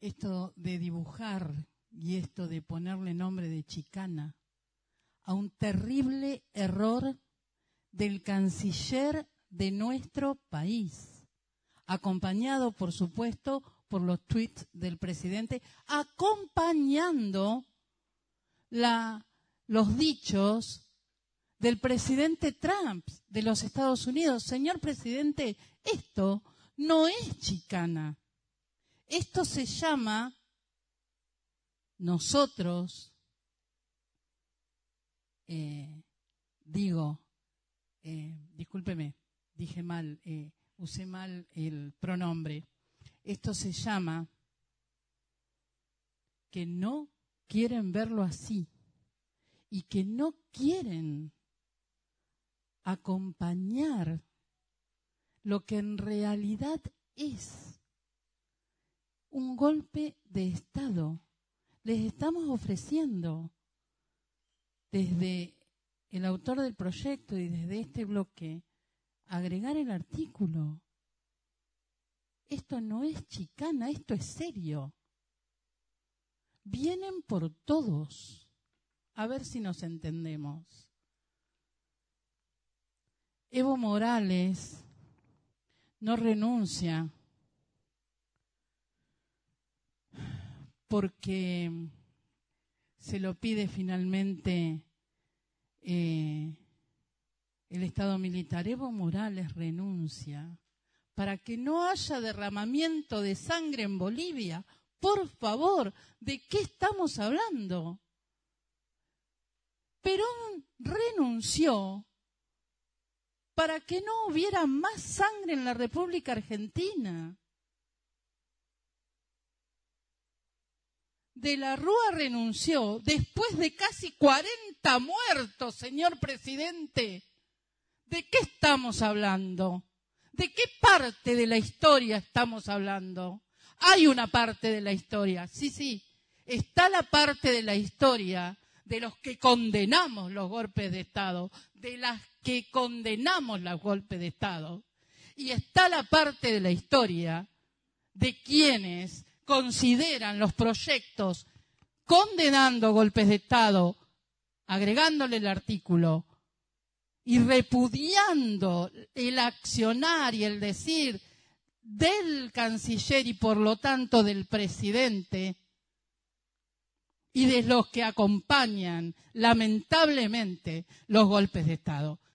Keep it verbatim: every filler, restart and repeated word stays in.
esto de dibujar y esto de ponerle nombre de chicana a un terrible error del canciller de nuestro país, acompañado, por supuesto, por los tweets del presidente, acompañando la, los dichos del presidente Trump de los Estados Unidos. Señor presidente, esto no es chicana. Esto se llama nosotros, eh, digo, eh, discúlpeme, dije mal, eh, usé mal el pronombre. Esto se llama que no quieren verlo así y que no quieren acompañar lo que en realidad es un golpe de Estado. Les estamos ofreciendo desde el autor del proyecto y desde este bloque agregar el artículo. Esto no es chicana, esto es serio. Vienen por todos. A ver si nos entendemos. Evo Morales no renuncia porque se lo pide finalmente eh, el Estado militar. Evo Morales renuncia para que no haya derramamiento de sangre en Bolivia. Por favor, ¿de qué estamos hablando? Perón renunció para que no hubiera más sangre en la República Argentina. De la Rúa renunció después de casi cuarenta muertos, señor presidente. ¿De qué estamos hablando? ¿De qué parte de la historia estamos hablando? Hay una parte de la historia, sí, sí. Está la parte de la historia de los que condenamos los golpes de Estado, de las que condenamos los golpes de Estado. Y está la parte de la historia de quienes consideran los proyectos condenando golpes de Estado, agregándole el artículo y repudiando el accionar y el decir del canciller y por lo tanto del presidente y de los que acompañan lamentablemente los golpes de Estado.